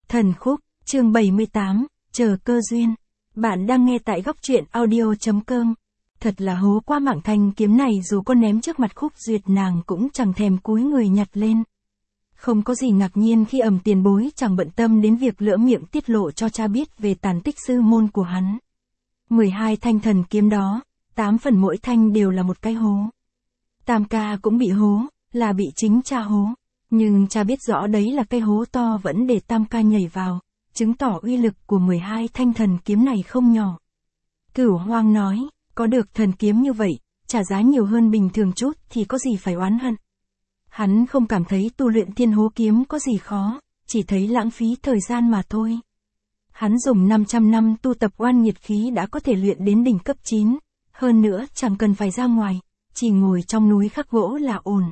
Thần khúc, chương 78, chờ cơ duyên. Bạn đang nghe tại góc truyện audio.com. Thật là hố quá, mạng thanh kiếm này dù có ném trước mặt Khúc Duyệt nàng cũng chẳng thèm cúi người nhặt lên. Không có gì ngạc nhiên khi tiền bối chẳng bận tâm đến việc lỡ miệng tiết lộ cho cha biết về tàn tích sư môn của hắn. 12 thanh thần kiếm đó, 8 phần mỗi thanh đều là một cái hố. Tam ca cũng bị hố, là bị chính cha hố. Nhưng cha biết rõ đấy là cái hố to vẫn để Tam ca nhảy vào, chứng tỏ uy lực của 12 thanh thần kiếm này không nhỏ. Cửu Hoang nói, có được thần kiếm như vậy, trả giá nhiều hơn bình thường chút thì có gì phải oán hận. Hắn không cảm thấy tu luyện thiên hố kiếm có gì khó, chỉ thấy lãng phí thời gian mà thôi. Hắn dùng 500 năm tu tập oan nhiệt khí đã có thể luyện đến đỉnh cấp 9, hơn nữa chẳng cần phải ra ngoài, chỉ ngồi trong núi khắc gỗ là ổn.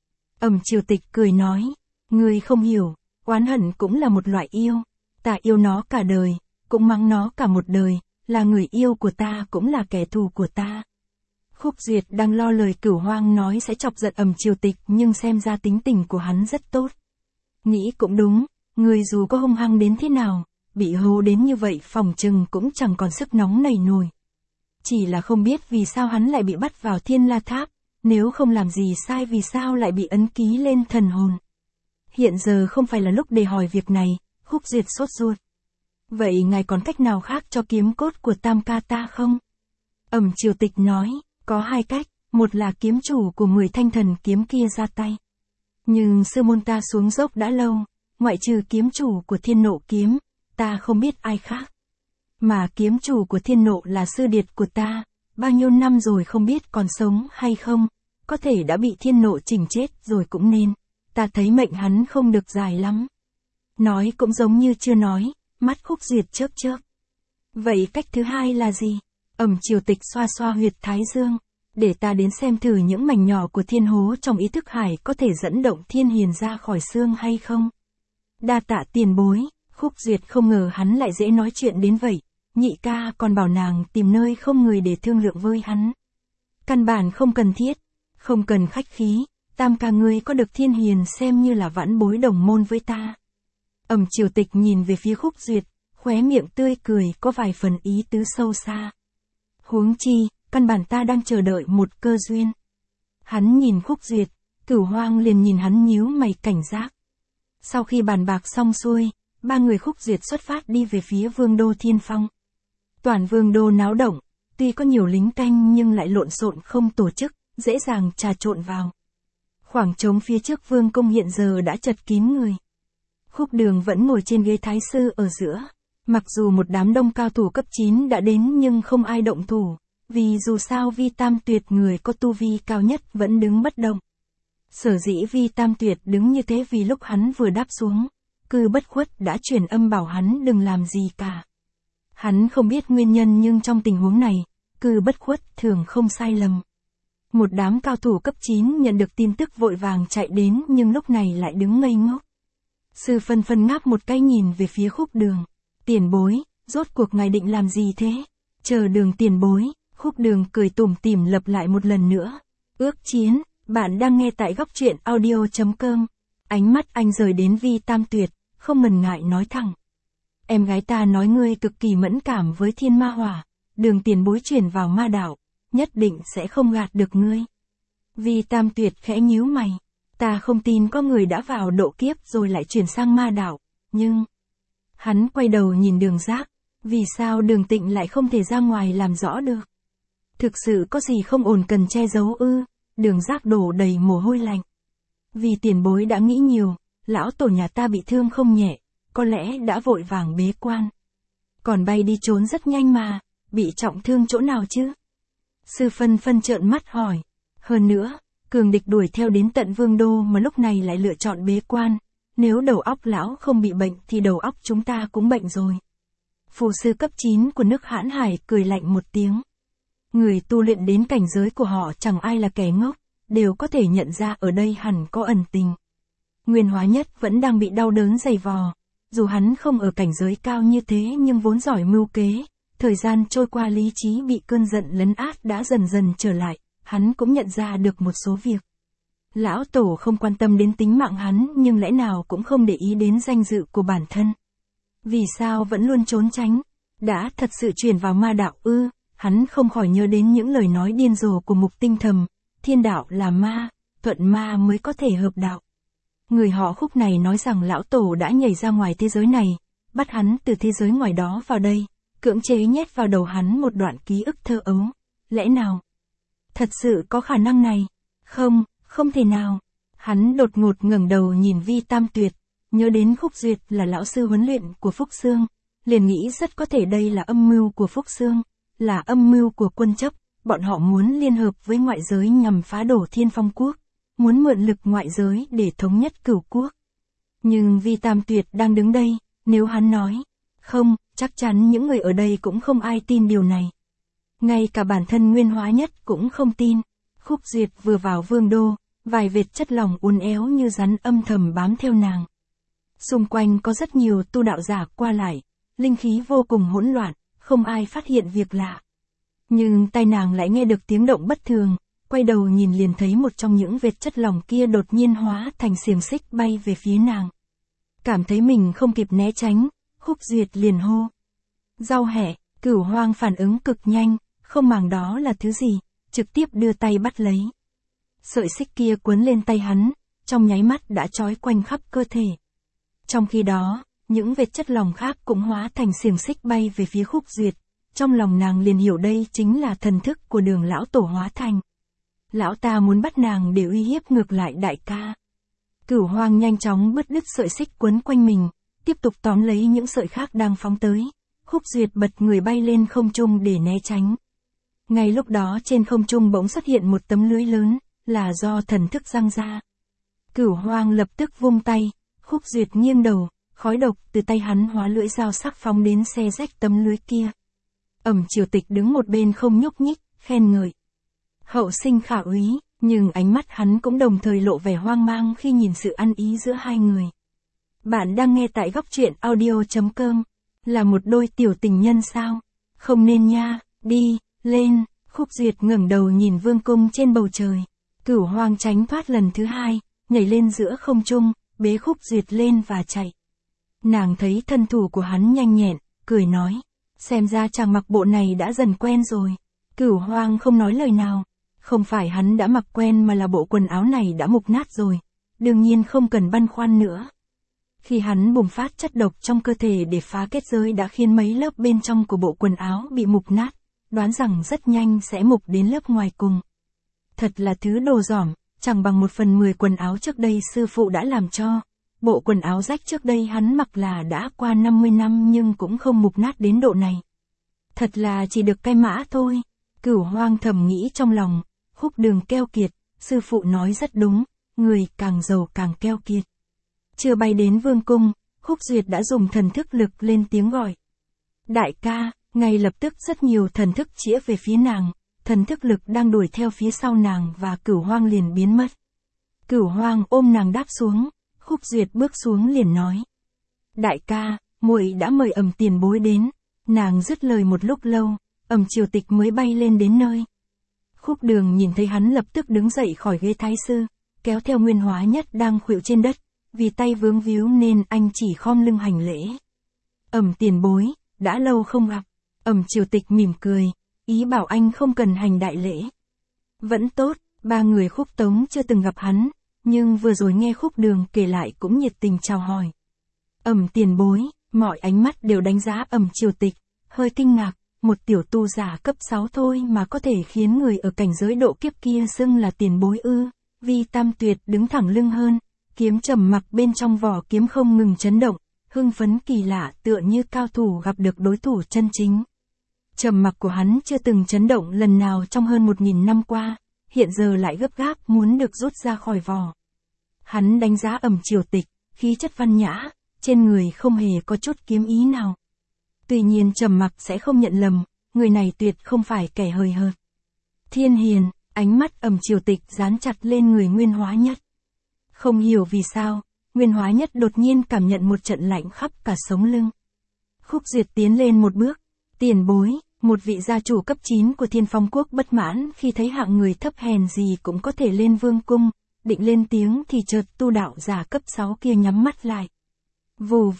Triều Tịch cười nói, ngươi không hiểu, oán hận cũng là một loại yêu, ta yêu nó cả đời, cũng mắng nó cả một đời, là người yêu của ta cũng là kẻ thù của ta. Khúc Duyệt đang lo lời Cửu Hoang nói sẽ chọc giận Triều Tịch, nhưng xem ra tính tình của hắn rất tốt. Nghĩ cũng đúng, người dù có hung hăng đến thế nào, bị hố đến như vậy phòng chừng cũng chẳng còn sức nóng nảy nổi. Chỉ là không biết vì sao hắn lại bị bắt vào Thiên La Tháp, nếu không làm gì sai vì sao lại bị ấn ký lên thần hồn. Hiện giờ không phải là lúc để hỏi việc này, Khúc Duyệt sốt ruột. Vậy ngài còn cách nào khác cho kiếm cốt của Tam ca ta không? Triều Tịch nói, có hai cách, một là kiếm chủ của 10 thanh thần kiếm kia ra tay. Nhưng sư môn ta xuống dốc đã lâu, ngoại trừ kiếm chủ của Thiên Nộ kiếm, ta không biết ai khác. Mà kiếm chủ của Thiên Nộ là sư điệt của ta, bao nhiêu năm rồi không biết còn sống hay không, có thể đã bị Thiên Nộ chỉnh chết rồi cũng nên, ta thấy mệnh hắn không được dài lắm. Nói cũng giống như chưa nói, mắt Khúc Duyệt chớp chớp. Vậy cách thứ hai là gì? Triều Tịch xoa xoa huyệt thái dương, để ta đến xem thử những mảnh nhỏ của thiên hố trong ý thức hải có thể dẫn động thiên hiền ra khỏi xương hay không. Đa tạ tiền bối. Khúc Duyệt không ngờ hắn lại dễ nói chuyện đến vậy, nhị ca còn bảo nàng tìm nơi không người để thương lượng với hắn. Căn bản không cần thiết, không cần khách khí, Tam ca ngươi có được thiên hiền xem như là vãn bối đồng môn với ta. Triều Tịch nhìn về phía Khúc Duyệt, khóe miệng tươi cười có vài phần ý tứ sâu xa. Huống chi, căn bản ta đang chờ đợi một cơ duyên. Hắn nhìn Khúc Duyệt, Cửu Hoang liền nhìn hắn nhíu mày cảnh giác. Sau khi bàn bạc xong xuôi, ba người Khúc Duyệt xuất phát đi về phía vương đô Thiên Phong. Toàn vương đô náo động, tuy có nhiều lính canh nhưng lại lộn xộn không tổ chức, dễ dàng trà trộn vào. Khoảng trống phía trước vương cung hiện giờ đã chật kín người. Khúc Đường vẫn ngồi trên ghế thái sư ở giữa. Mặc dù một đám đông cao thủ cấp 9 đã đến nhưng không ai động thủ, vì dù sao Vi Tam Tuyệt người có tu vi cao nhất vẫn đứng bất động. Sở dĩ Vi Tam Tuyệt đứng như thế vì lúc hắn vừa đáp xuống, Cư Bất Khuất đã truyền âm bảo hắn đừng làm gì cả. Hắn không biết nguyên nhân nhưng trong tình huống này, Cư Bất Khuất thường không sai lầm. Một đám cao thủ cấp 9 nhận được tin tức vội vàng chạy đến nhưng lúc này lại đứng ngây ngốc. Sư Phân Phân ngáp một cái nhìn về phía Khúc Đường. Tiền bối, rốt cuộc ngài định làm gì thế? Chờ Đường tiền bối. Khúc Đường cười tủm tỉm lặp lại một lần nữa. Ước chiến, bạn đang nghe tại góc truyện audio.com. Ánh mắt anh rời đến Vi Tam Tuyệt, không ngần ngại nói thẳng. Em gái ta nói ngươi cực kỳ mẫn cảm với thiên ma hỏa, Đường tiền bối chuyển vào ma đạo, nhất định sẽ không gạt được ngươi. Vi Tam Tuyệt khẽ nhíu mày. Ta không tin có người đã vào độ kiếp rồi lại chuyển sang ma đạo, nhưng... Hắn quay đầu nhìn Đường Giác, vì sao Đường Tịnh lại không thể ra ngoài làm rõ được? Thực sự có gì không ổn cần che giấu ư? Đường Giác đổ đầy mồ hôi lạnh. Vì tiền bối đã nghĩ nhiều, lão tổ nhà ta bị thương không nhẹ, có lẽ đã vội vàng bế quan. Còn bay đi trốn rất nhanh mà, bị trọng thương chỗ nào chứ? Sư Phân Phân trợn mắt hỏi. Hơn nữa, cường địch đuổi theo đến tận vương đô mà lúc này lại lựa chọn bế quan. Nếu đầu óc lão không bị bệnh thì đầu óc chúng ta cũng bệnh rồi. Phù sư cấp 9 của nước Hãn Hải cười lạnh một tiếng. Người tu luyện đến cảnh giới của họ chẳng ai là kẻ ngốc, đều có thể nhận ra ở đây hẳn có ẩn tình. Nguyên Hóa Nhất vẫn đang bị đau đớn dày vò. Dù hắn không ở cảnh giới cao như thế nhưng vốn giỏi mưu kế, thời gian trôi qua lý trí bị cơn giận lấn át đã dần dần trở lại, hắn cũng nhận ra được một số việc. Lão tổ không quan tâm đến tính mạng hắn nhưng lẽ nào cũng không để ý đến danh dự của bản thân. Vì sao vẫn luôn trốn tránh? Đã thật sự chuyển vào ma đạo ư? Hắn không khỏi nhớ đến những lời nói điên rồ của Mục Tinh Thầm, thiên đạo là ma, thuận ma mới có thể hợp đạo. Người họ Khúc này nói rằng lão tổ đã nhảy ra ngoài thế giới này, bắt hắn từ thế giới ngoài đó vào đây, cưỡng chế nhét vào đầu hắn một đoạn ký ức thơ ấu. Lẽ nào? Thật sự có khả năng này? Không, không thể nào. Hắn đột ngột ngẩng đầu nhìn Vi Tam Tuyệt, nhớ đến Khúc Duyệt là lão sư huấn luyện của Phúc Xương, liền nghĩ rất có thể đây là âm mưu của Phúc Xương, là âm mưu của Quân Chấp, bọn họ muốn liên hợp với ngoại giới nhằm phá đổ Thiên Phong Quốc, muốn mượn lực ngoại giới để thống nhất Cửu Quốc. Nhưng Vi Tam Tuyệt đang đứng đây, nếu hắn nói không, chắc chắn những người ở đây cũng không ai tin điều này. Ngay cả bản thân Nguyên Hóa Nhất cũng không tin. Khúc Duyệt vừa vào Vương Đô, vài vệt chất lỏng uốn éo như rắn âm thầm bám theo nàng. Xung quanh có rất nhiều tu đạo giả qua lại, linh khí vô cùng hỗn loạn, không ai phát hiện việc lạ. Nhưng tai nàng lại nghe được tiếng động bất thường, quay đầu nhìn liền thấy một trong những vệt chất lỏng kia đột nhiên hóa thành xiềng xích bay về phía nàng. Cảm thấy mình không kịp né tránh, Khúc Duyệt liền hô. Rau hẹ, Cửu Hoang phản ứng cực nhanh, không màng đó là thứ gì, trực tiếp đưa tay bắt lấy. Sợi xích kia cuốn lên tay hắn, trong nháy mắt đã trói quanh khắp cơ thể. Trong khi đó, những vệt chất lỏng khác cũng hóa thành xiềng xích bay về phía Khúc Duyệt, trong lòng nàng liền hiểu đây chính là thần thức của Đường lão tổ hóa thành. Lão ta muốn bắt nàng để uy hiếp ngược lại đại ca. Cửu Hoang nhanh chóng bứt đứt sợi xích quấn quanh mình, tiếp tục tóm lấy những sợi khác đang phóng tới. Khúc Duyệt bật người bay lên không trung để né tránh. Ngay lúc đó trên không trung bỗng xuất hiện một tấm lưới lớn, là do thần thức giăng ra. Cửu Hoang lập tức vung tay, Khúc Duyệt nghiêng đầu, khói độc từ tay hắn hóa lưỡi dao sắc phóng đến xé rách tấm lưới kia. Triều Tịch đứng một bên không nhúc nhích, khen ngợi. Hậu sinh khả úy, nhưng ánh mắt hắn cũng đồng thời lộ vẻ hoang mang khi nhìn sự ăn ý giữa hai người. Bạn đang nghe tại Góc Truyện Audio.com, là một đôi tiểu tình nhân sao? Không nên nha, đi, lên. Khúc Duyệt ngẩng đầu nhìn vương cung trên bầu trời. Cửu Hoang tránh thoát lần thứ hai, nhảy lên giữa không trung, bế Khúc Duyệt lên và chạy. Nàng thấy thân thủ của hắn nhanh nhẹn, cười nói. Xem ra chàng mặc bộ này đã dần quen rồi. Cửu Hoang không nói lời nào. Không phải hắn đã mặc quen mà là bộ quần áo này đã mục nát rồi. Đương nhiên không cần băn khoăn nữa. Khi hắn bùng phát chất độc trong cơ thể để phá kết giới đã khiến mấy lớp bên trong của bộ quần áo bị mục nát, đoán rằng rất nhanh sẽ mục đến lớp ngoài cùng. Thật là thứ đồ dỏm, chẳng bằng 1/10 quần áo trước đây sư phụ đã làm cho. Bộ quần áo rách trước đây hắn mặc là đã qua 50 năm nhưng cũng không mục nát đến độ này. Thật là chỉ được cái mã thôi. Cửu Hoang thầm nghĩ trong lòng, Khúc Đường keo kiệt, sư phụ nói rất đúng, người càng giàu càng keo kiệt. Chưa bay đến vương cung, Khúc Duyệt đã dùng thần thức lực lên tiếng gọi. Đại ca, ngay lập tức rất nhiều thần thức chĩa về phía nàng, thần thức lực đang đuổi theo phía sau nàng và Cửu Hoang liền biến mất. Cửu Hoang ôm nàng đáp xuống, Khúc Duyệt bước xuống liền nói. Đại ca, muội đã mời tiền bối đến. Nàng dứt lời một lúc lâu, Triều Tịch mới bay lên đến nơi. Khúc Đường nhìn thấy hắn lập tức đứng dậy khỏi ghế thái sư, kéo theo Nguyên Hóa Nhất đang khuỵu trên đất, vì tay vướng víu nên anh chỉ khom lưng hành lễ. Tiền bối, đã lâu không gặp. Triều Tịch mỉm cười, ý bảo anh không cần hành đại lễ. Vẫn tốt, ba người Khúc Tống chưa từng gặp hắn, nhưng vừa rồi nghe Khúc Đường kể lại cũng nhiệt tình chào hỏi. Tiền bối, mọi ánh mắt đều đánh giá Triều Tịch, hơi kinh ngạc, một tiểu tu giả cấp 6 thôi mà có thể khiến người ở cảnh giới độ kiếp kia xưng là tiền bối ư. Vi Tam Tuyệt đứng thẳng lưng hơn, kiếm trầm mặc bên trong vỏ kiếm không ngừng chấn động, hưng phấn kỳ lạ tựa như cao thủ gặp được đối thủ chân chính. Trầm mặc của hắn chưa từng chấn động lần nào trong hơn 1000 năm qua, hiện giờ lại gấp gáp muốn được rút ra khỏi vỏ. Hắn đánh giá Triều Tịch, khí chất văn nhã, trên người không hề có chút kiếm ý nào. Tuy nhiên trầm mặc sẽ không nhận lầm, người này tuyệt không phải kẻ hời hợt. Thiên hiền, ánh mắt Triều Tịch dán chặt lên người Nguyên Hóa Nhất. Không hiểu vì sao, Nguyên Hóa Nhất đột nhiên cảm nhận một trận lạnh khắp cả sống lưng. Khúc Duyệt tiến lên một bước, tiền bối, một vị gia chủ cấp 9 của Thiên Phong Quốc bất mãn khi thấy hạng người thấp hèn gì cũng có thể lên vương cung, định lên tiếng thì chợt tu đạo giả cấp 6 kia nhắm mắt lại. Vù vù,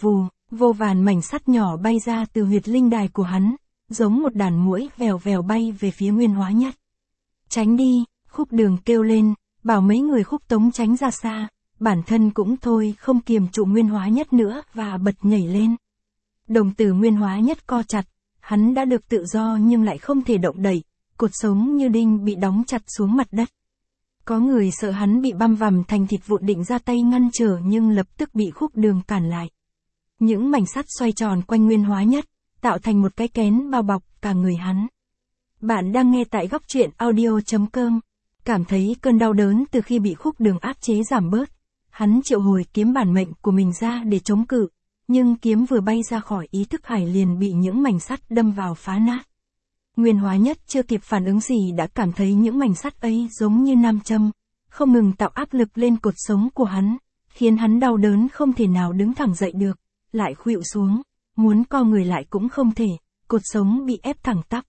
Vô vàn mảnh sắt nhỏ bay ra từ huyệt linh đài của hắn, giống một đàn muỗi vèo vèo bay về phía Nguyên Hóa Nhất. Tránh đi, Khúc Đường kêu lên, bảo mấy người Khúc Tống tránh ra xa, bản thân cũng thôi không kiềm trụ Nguyên Hóa Nhất nữa và bật nhảy lên. Đồng tử Nguyên Hóa Nhất co chặt, hắn đã được tự do nhưng lại không thể động đậy, cột sống như đinh bị đóng chặt xuống mặt đất. Có người sợ hắn bị băm vằm thành thịt vụn định ra tay ngăn trở nhưng lập tức bị Khúc Đường cản lại. Những mảnh sắt xoay tròn quanh Nguyên Hóa Nhất, tạo thành một cái kén bao bọc cả người hắn. Bạn đang nghe tại góc truyện audio.com. Cảm thấy cơn đau đớn từ khi bị Khúc Đường áp chế giảm bớt. Hắn triệu hồi kiếm bản mệnh của mình ra để chống cự, nhưng kiếm vừa bay ra khỏi ý thức hải liền bị những mảnh sắt đâm vào phá nát. Nguyên Hóa Nhất chưa kịp phản ứng gì đã cảm thấy những mảnh sắt ấy giống như nam châm, không ngừng tạo áp lực lên cột sống của hắn, khiến hắn đau đớn không thể nào đứng thẳng dậy được, lại khuỵu xuống, muốn co người lại cũng không thể, cột sống bị ép thẳng tắp.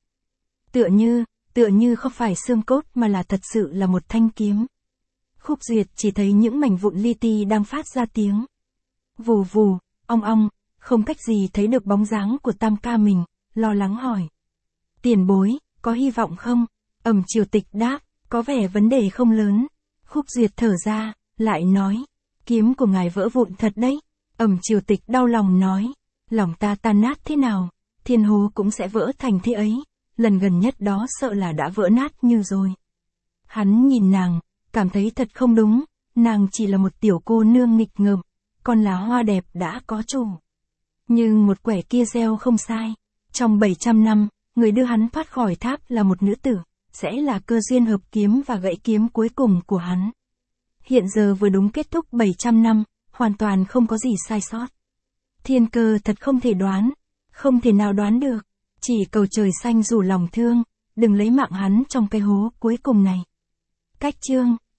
Tựa như không phải xương cốt mà là thật sự là một thanh kiếm. Khúc Duyệt chỉ thấy những mảnh vụn li ti đang phát ra tiếng vù vù, ong ong, không cách gì thấy được bóng dáng của tam ca mình, lo lắng hỏi. Tiền bối, có hy vọng không? Triều Tịch đáp, có vẻ vấn đề không lớn. Khúc Duyệt thở ra, lại nói, kiếm của ngài vỡ vụn thật đấy. Triều Tịch đau lòng nói, lòng ta tan nát thế nào, thiên hố cũng sẽ vỡ thành thế ấy, lần gần nhất đó sợ là đã vỡ nát như rồi. Hắn nhìn nàng, cảm thấy thật không đúng, nàng chỉ là một tiểu cô nương nghịch ngợm, còn lá hoa đẹp đã có chủ. Nhưng một quẻ kia gieo không sai, trong 700 năm, người đưa hắn thoát khỏi tháp là một nữ tử, sẽ là cơ duyên hợp kiếm và gãy kiếm cuối cùng của hắn. Hiện giờ vừa đúng kết thúc 700 năm, hoàn toàn không có gì sai sót. Thiên cơ thật không thể đoán, không thể nào đoán được, chỉ cầu trời xanh rủ lòng thương, đừng lấy mạng hắn trong cái hố cuối cùng này. Cách chương